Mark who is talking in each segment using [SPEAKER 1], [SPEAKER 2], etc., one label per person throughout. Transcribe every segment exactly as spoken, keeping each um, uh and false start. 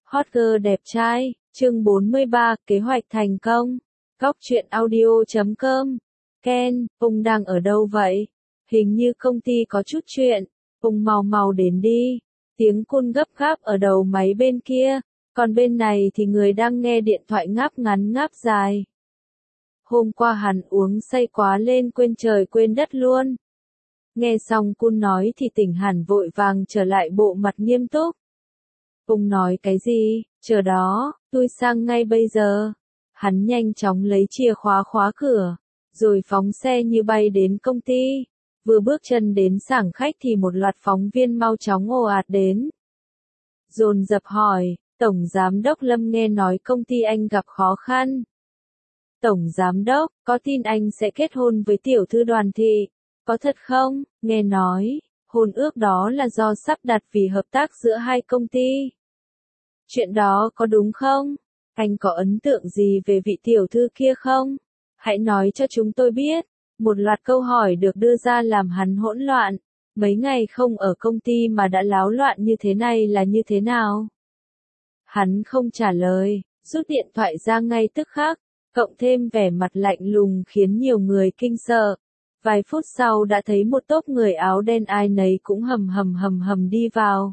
[SPEAKER 1] Hot girl đẹp trai, chương bốn mươi ba, kế hoạch thành công. Góc truyện audio chấm com. Ken, ông đang ở đâu vậy? Hình như công ty có chút chuyện. Ông mau mau đến đi. Tiếng côn gấp gáp ở đầu máy bên kia, còn bên này thì người đang nghe điện thoại ngáp ngắn ngáp dài. Hôm qua hắn uống say quá lên quên trời quên đất luôn. Nghe xong côn nói thì tỉnh hẳn vội vàng trở lại bộ mặt nghiêm túc. Ông nói cái gì? Chờ đó, tôi sang ngay bây giờ. Hắn nhanh chóng lấy chìa khóa khóa cửa, rồi phóng xe như bay đến công ty. Vừa bước chân đến sảnh khách thì một loạt phóng viên mau chóng ồ ạt đến. Dồn dập hỏi, Tổng Giám đốc Lâm nghe nói công ty anh gặp khó khăn. Tổng Giám đốc, có tin anh sẽ kết hôn với tiểu thư Đoàn Thị, có thật không? Nghe nói, hôn ước đó là do sắp đặt vì hợp tác giữa hai công ty. Chuyện đó có đúng không? Anh có ấn tượng gì về vị tiểu thư kia không? Hãy nói cho chúng tôi biết. Một loạt câu hỏi được đưa ra làm hắn hỗn loạn. Mấy ngày không ở công ty mà đã láo loạn như thế này là như thế nào? Hắn không trả lời, rút điện thoại ra ngay tức khắc, cộng thêm vẻ mặt lạnh lùng khiến nhiều người kinh sợ. Vài phút sau đã thấy một tốp người áo đen ai nấy cũng hầm hầm hầm hầm đi vào.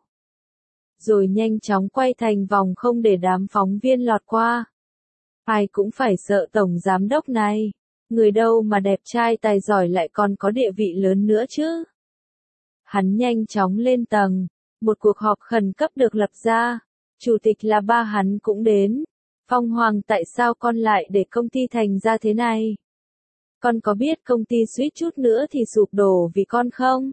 [SPEAKER 1] Rồi nhanh chóng quay thành vòng không để đám phóng viên lọt qua. Ai cũng phải sợ tổng giám đốc này. Người đâu mà đẹp trai tài giỏi lại còn có địa vị lớn nữa chứ. Hắn nhanh chóng lên tầng. Một cuộc họp khẩn cấp được lập ra. Chủ tịch là ba hắn cũng đến. Phong Hoàng, tại sao con lại để công ty thành ra thế này? Con có biết công ty suýt chút nữa thì sụp đổ vì con không?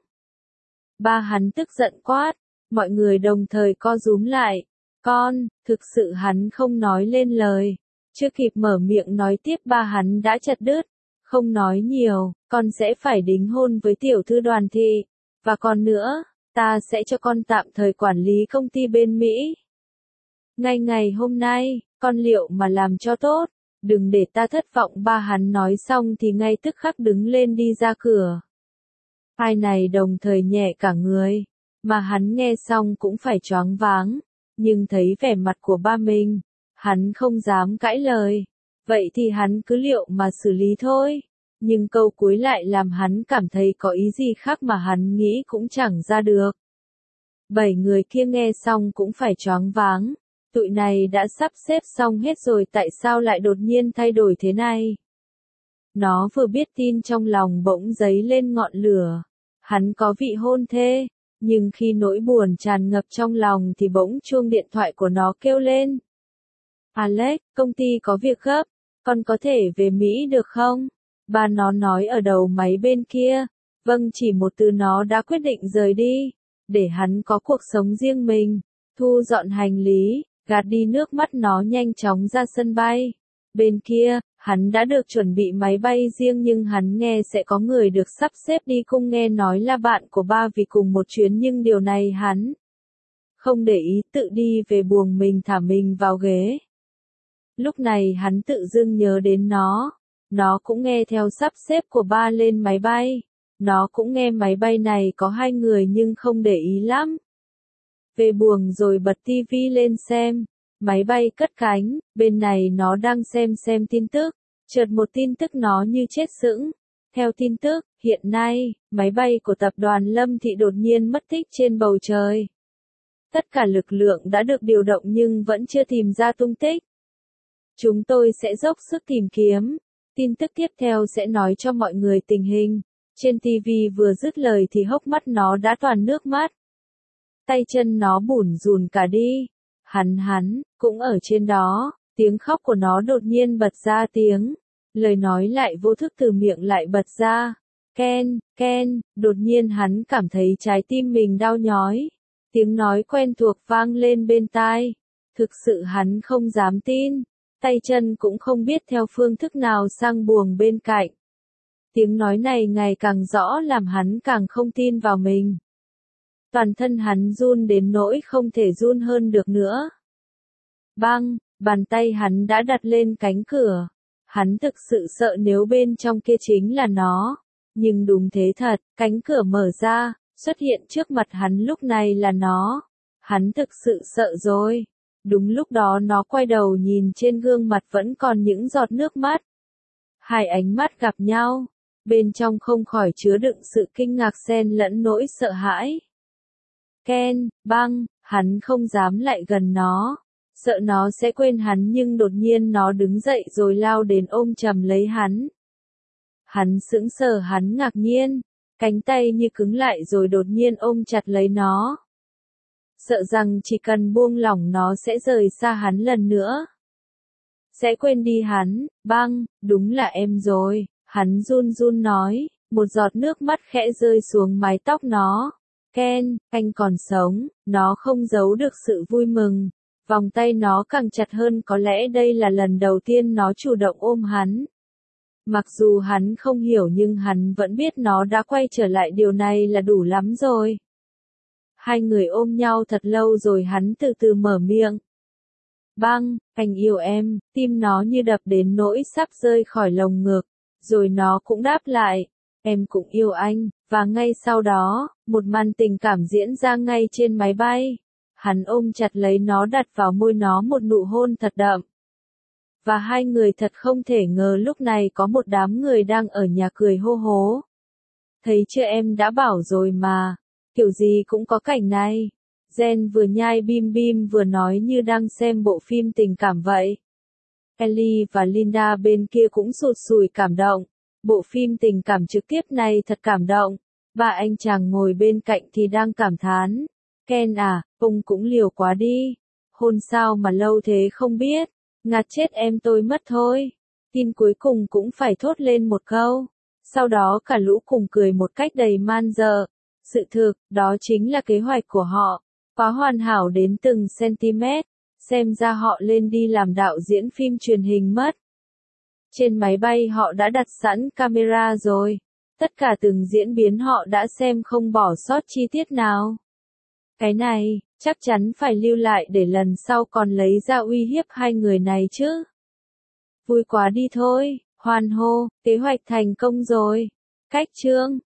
[SPEAKER 1] Ba hắn tức giận quát. Mọi người đồng thời co rúm lại. Con, thực sự hắn không nói lên lời. Chưa kịp mở miệng nói tiếp ba hắn đã chặt đứt. Không nói nhiều, con sẽ phải đính hôn với tiểu thư Đoàn Thị. Và còn nữa, ta sẽ cho con tạm thời quản lý công ty bên Mỹ. Ngay ngày hôm nay, con liệu mà làm cho tốt. Đừng để ta thất vọng. Ba hắn nói xong thì ngay tức khắc đứng lên đi ra cửa. Hai này đồng thời nhẹ cả người. Mà hắn nghe xong cũng phải choáng váng. Nhưng thấy vẻ mặt của ba mình, hắn không dám cãi lời. Vậy thì hắn cứ liệu mà xử lý thôi. Nhưng câu cuối lại làm hắn cảm thấy có ý gì khác mà hắn nghĩ cũng chẳng ra được. Bảy người kia nghe xong cũng phải choáng váng. Tụi này đã sắp xếp xong hết rồi, tại sao lại đột nhiên thay đổi thế này? Nó vừa biết tin trong lòng bỗng dấy lên ngọn lửa. Hắn có vị hôn thê. Nhưng khi nỗi buồn tràn ngập trong lòng thì bỗng chuông điện thoại của nó kêu lên. Alex, công ty có việc gấp, con có thể về Mỹ được không? Ba nó nói ở đầu máy bên kia. Vâng, chỉ một từ nó đã quyết định rời đi. Để hắn có cuộc sống riêng mình. Thu dọn hành lý, gạt đi nước mắt nó nhanh chóng ra sân bay. Bên kia, hắn đã được chuẩn bị máy bay riêng nhưng hắn nghe sẽ có người được sắp xếp đi cùng, nghe nói là bạn của ba vì cùng một chuyến, nhưng điều này hắn không để ý, tự đi về buồng mình thả mình vào ghế. Lúc này hắn tự dưng nhớ đến nó. Nó cũng nghe theo sắp xếp của ba lên máy bay. Nó cũng nghe máy bay này có hai người nhưng không để ý lắm. Về buồng rồi bật tivi lên xem. Máy bay cất cánh, bên này nó đang xem xem tin tức. Chợt một tin tức nó như chết sững. Theo tin tức, hiện nay, máy bay của tập đoàn Lâm Thị đột nhiên mất tích trên bầu trời. Tất cả lực lượng đã được điều động nhưng vẫn chưa tìm ra tung tích. Chúng tôi sẽ dốc sức tìm kiếm. Tin tức tiếp theo sẽ nói cho mọi người tình hình. Trên tivi vừa dứt lời thì hốc mắt nó đã toàn nước mắt. Tay chân nó bủn rủn cả đi. Hắn hắn, cũng ở trên đó, tiếng khóc của nó đột nhiên bật ra tiếng. Lời nói lại vô thức từ miệng lại bật ra. Ken, Ken, đột nhiên hắn cảm thấy trái tim mình đau nhói. Tiếng nói quen thuộc vang lên bên tai. Thực sự hắn không dám tin. Tay chân cũng không biết theo phương thức nào sang buồng bên cạnh. Tiếng nói này ngày càng rõ làm hắn càng không tin vào mình. Toàn thân hắn run đến nỗi không thể run hơn được nữa. Bang, bàn tay hắn đã đặt lên cánh cửa. Hắn thực sự sợ nếu bên trong kia chính là nó. Nhưng đúng thế thật, cánh cửa mở ra, xuất hiện trước mặt hắn lúc này là nó. Hắn thực sự sợ rồi. Đúng lúc đó nó quay đầu nhìn trên gương mặt vẫn còn những giọt nước mắt. Hai ánh mắt gặp nhau, bên trong không khỏi chứa đựng sự kinh ngạc xen lẫn nỗi sợ hãi. Ken, băng, hắn không dám lại gần nó, sợ nó sẽ quên hắn nhưng đột nhiên nó đứng dậy rồi lao đến ôm chầm lấy hắn. Hắn sững sờ, hắn ngạc nhiên, cánh tay như cứng lại rồi đột nhiên ôm chặt lấy nó. Sợ rằng chỉ cần buông lỏng nó sẽ rời xa hắn lần nữa. Sẽ quên đi hắn, băng, đúng là em rồi, hắn run run nói, một giọt nước mắt khẽ rơi xuống mái tóc nó. Ken, anh còn sống, nó không giấu được sự vui mừng. Vòng tay nó càng chặt hơn, có lẽ đây là lần đầu tiên nó chủ động ôm hắn. Mặc dù hắn không hiểu nhưng hắn vẫn biết nó đã quay trở lại, điều này là đủ lắm rồi. Hai người ôm nhau thật lâu rồi hắn từ từ mở miệng. Băng, anh yêu em, tim nó như đập đến nỗi sắp rơi khỏi lồng ngực, rồi nó cũng đáp lại, em cũng yêu anh, và ngay sau đó, một màn tình cảm diễn ra ngay trên máy bay. Hắn ôm chặt lấy nó, đặt vào môi nó một nụ hôn thật đậm. Và hai người thật không thể ngờ lúc này có một đám người đang ở nhà cười hô hố. Thấy chưa, em đã bảo rồi mà, kiểu gì cũng có cảnh này. Jen vừa nhai bim bim vừa nói như đang xem bộ phim tình cảm vậy. Ellie và Linda bên kia cũng sụt sùi cảm động. Bộ phim tình cảm trực tiếp này thật cảm động. Ba anh chàng ngồi bên cạnh thì đang cảm thán. Ken à, ông cũng liều quá đi. Hôn sao mà lâu thế không biết. Ngạt chết em tôi mất thôi. Tin cuối cùng cũng phải thốt lên một câu. Sau đó cả lũ cùng cười một cách đầy man dợ. Sự thực, đó chính là kế hoạch của họ. Quá hoàn hảo đến từng cm. Xem ra họ lên đi làm đạo diễn phim truyền hình mất. Trên máy bay họ đã đặt sẵn camera rồi. Tất cả từng diễn biến họ đã xem không bỏ sót chi tiết nào. Cái này, chắc chắn phải lưu lại để lần sau còn lấy ra uy hiếp hai người này chứ. Vui quá đi thôi, hoan hô, kế hoạch thành công rồi. Cách chương